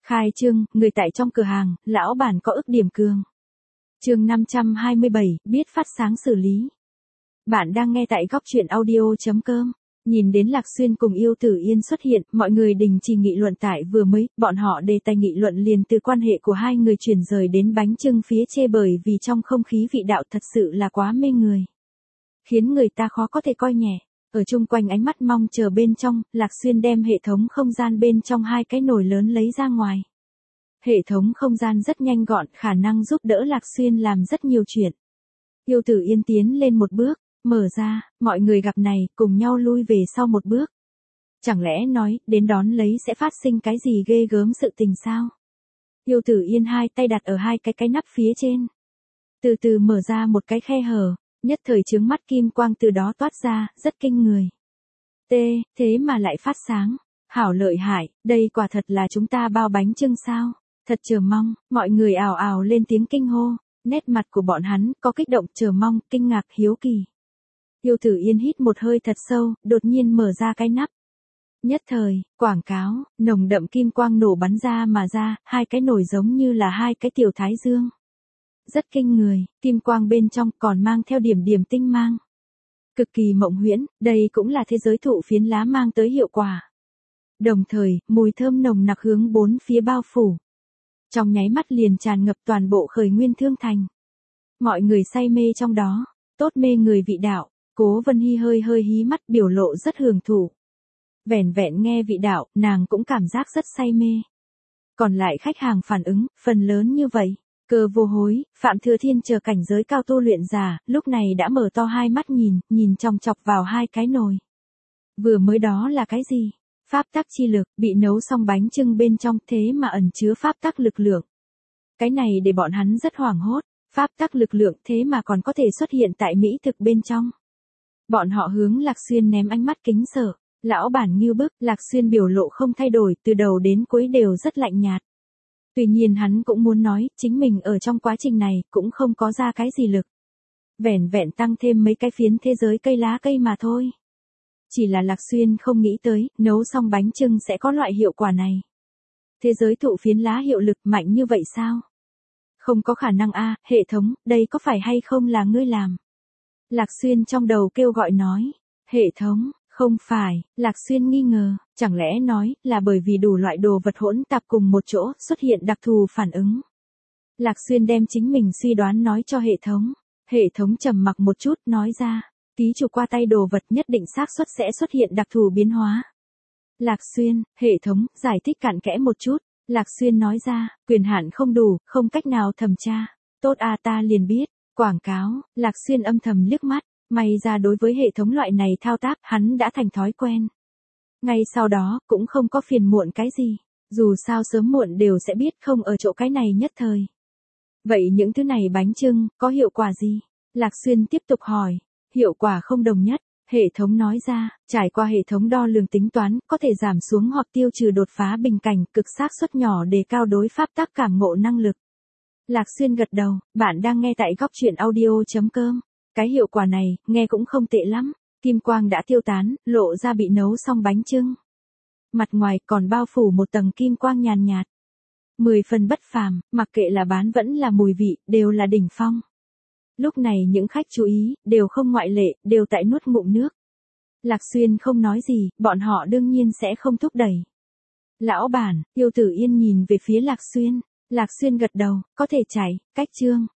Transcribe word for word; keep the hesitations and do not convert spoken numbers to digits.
Khai trương, người tại trong cửa hàng, lão bản có ức điểm cường. Chương năm trăm hai mươi bảy, biết phát sáng xử lý. Bạn đang nghe tại góc truyện audio chấm com. Nhìn đến Lạc Xuyên cùng Yêu Tử Yên xuất hiện, mọi người đình chỉ nghị luận tại vừa mới, bọn họ đề tài nghị luận liền từ quan hệ của hai người chuyển rời đến bánh chưng phía chê bởi vì trong không khí vị đạo thật sự là quá mê người. Khiến người ta khó có thể coi nhẹ. Ở chung quanh ánh mắt mong chờ bên trong, Lạc Xuyên đem hệ thống không gian bên trong hai cái nồi lớn lấy ra ngoài. Hệ thống không gian rất nhanh gọn, khả năng giúp đỡ Lạc Xuyên làm rất nhiều chuyện. Yêu Tử Yên tiến lên một bước, mở ra, mọi người gặp này, cùng nhau lui về sau một bước. Chẳng lẽ nói, đến đón lấy sẽ phát sinh cái gì ghê gớm sự tình sao? Yêu Tử Yên hai tay đặt ở hai cái cái nắp phía trên. Từ từ mở ra một cái khe hở, nhất thời chướng mắt kim quang từ đó toát ra, rất kinh người. T, thế mà lại phát sáng. Hảo lợi hại, đây quả thật là chúng ta bao bánh chưng sao? Thật chờ mong, mọi người ào ào lên tiếng kinh hô. Nét mặt của bọn hắn có kích động, chờ mong, kinh ngạc, hiếu kỳ. Yêu Tử Yên hít một hơi thật sâu, đột nhiên mở ra cái nắp. Nhất thời, quảng cáo, nồng đậm kim quang nổ bắn ra mà ra, hai cái nồi giống như là hai cái tiểu thái dương. Rất kinh người, kim quang bên trong còn mang theo điểm điểm tinh mang. Cực kỳ mộng huyễn, đây cũng là thế giới thụ phiến lá mang tới hiệu quả. Đồng thời, mùi thơm nồng nặc hướng bốn phía bao phủ. Trong nháy mắt liền tràn ngập toàn bộ Khởi Nguyên Thương Thành. Mọi người say mê trong đó, tốt mê người vị đạo. Cố Vân Hy hơi hơi hí mắt, biểu lộ rất hưởng thụ. Vẻn vẹn nghe vị đạo, nàng cũng cảm giác rất say mê. Còn lại khách hàng phản ứng, phần lớn như vậy. Cơ Vô Hối, Phạm Thừa Thiên chờ cảnh giới cao tu luyện giả, lúc này đã mở to hai mắt nhìn, nhìn chòng chọc vào hai cái nồi. Vừa mới đó là cái gì? Pháp tắc chi lực, bị nấu xong bánh chưng bên trong thế mà ẩn chứa pháp tắc lực lượng. Cái này để bọn hắn rất hoảng hốt, pháp tắc lực lượng thế mà còn có thể xuất hiện tại mỹ thực bên trong. Bọn họ hướng Lạc Xuyên ném ánh mắt kính sợ, lão bản như bức, Lạc Xuyên biểu lộ không thay đổi, từ đầu đến cuối đều rất lạnh nhạt. Tuy nhiên hắn cũng muốn nói, chính mình ở trong quá trình này cũng không có ra cái gì lực. Vẻn vẹn tăng thêm mấy cái phiến thế giới cây lá cây mà thôi. Chỉ là Lạc Xuyên không nghĩ tới, nấu xong bánh chưng sẽ có loại hiệu quả này. Thế giới thụ phiến lá hiệu lực mạnh như vậy sao? Không có khả năng a, hệ thống, đây có phải hay không là ngươi làm? Lạc Xuyên trong đầu kêu gọi nói, hệ thống, không phải, Lạc Xuyên nghi ngờ, chẳng lẽ nói là bởi vì đủ loại đồ vật hỗn tạp cùng một chỗ xuất hiện đặc thù phản ứng. Lạc Xuyên đem chính mình suy đoán nói cho hệ thống, hệ thống trầm mặc một chút nói ra, ký chủ qua tay đồ vật nhất định xác suất sẽ xuất hiện đặc thù biến hóa. Lạc Xuyên, hệ thống, giải thích cặn kẽ một chút, Lạc Xuyên nói ra, quyền hạn không đủ, không cách nào thẩm tra, tốt a ta liền biết. Quảng cáo, Lạc Xuyên âm thầm liếc mắt, may ra đối với hệ thống loại này thao tác hắn đã thành thói quen. Ngay sau đó, cũng không có phiền muộn cái gì, dù sao sớm muộn đều sẽ biết không ở chỗ cái này nhất thời. Vậy những thứ này bánh chưng, có hiệu quả gì? Lạc Xuyên tiếp tục hỏi, hiệu quả không đồng nhất, hệ thống nói ra, trải qua hệ thống đo lường tính toán, có thể giảm xuống hoặc tiêu trừ đột phá bình cảnh, cực xác suất nhỏ đề cao đối pháp tác cảm ngộ năng lực. Lạc Xuyên gật đầu, bạn đang nghe tại góc truyện audio chấm com. Cái hiệu quả này, nghe cũng không tệ lắm. Kim quang đã tiêu tán, lộ ra bị nấu xong bánh chưng. Mặt ngoài còn bao phủ một tầng kim quang nhàn nhạt. Mười phần bất phàm, mặc kệ là bán vẫn là mùi vị, đều là đỉnh phong. Lúc này những khách chú ý, đều không ngoại lệ, đều tại nuốt ngụm nước. Lạc Xuyên không nói gì, bọn họ đương nhiên sẽ không thúc đẩy. Lão bản, Yêu Tử Yên nhìn về phía Lạc Xuyên. Lạc Xuyên gật đầu, có thể chạy, cách chương.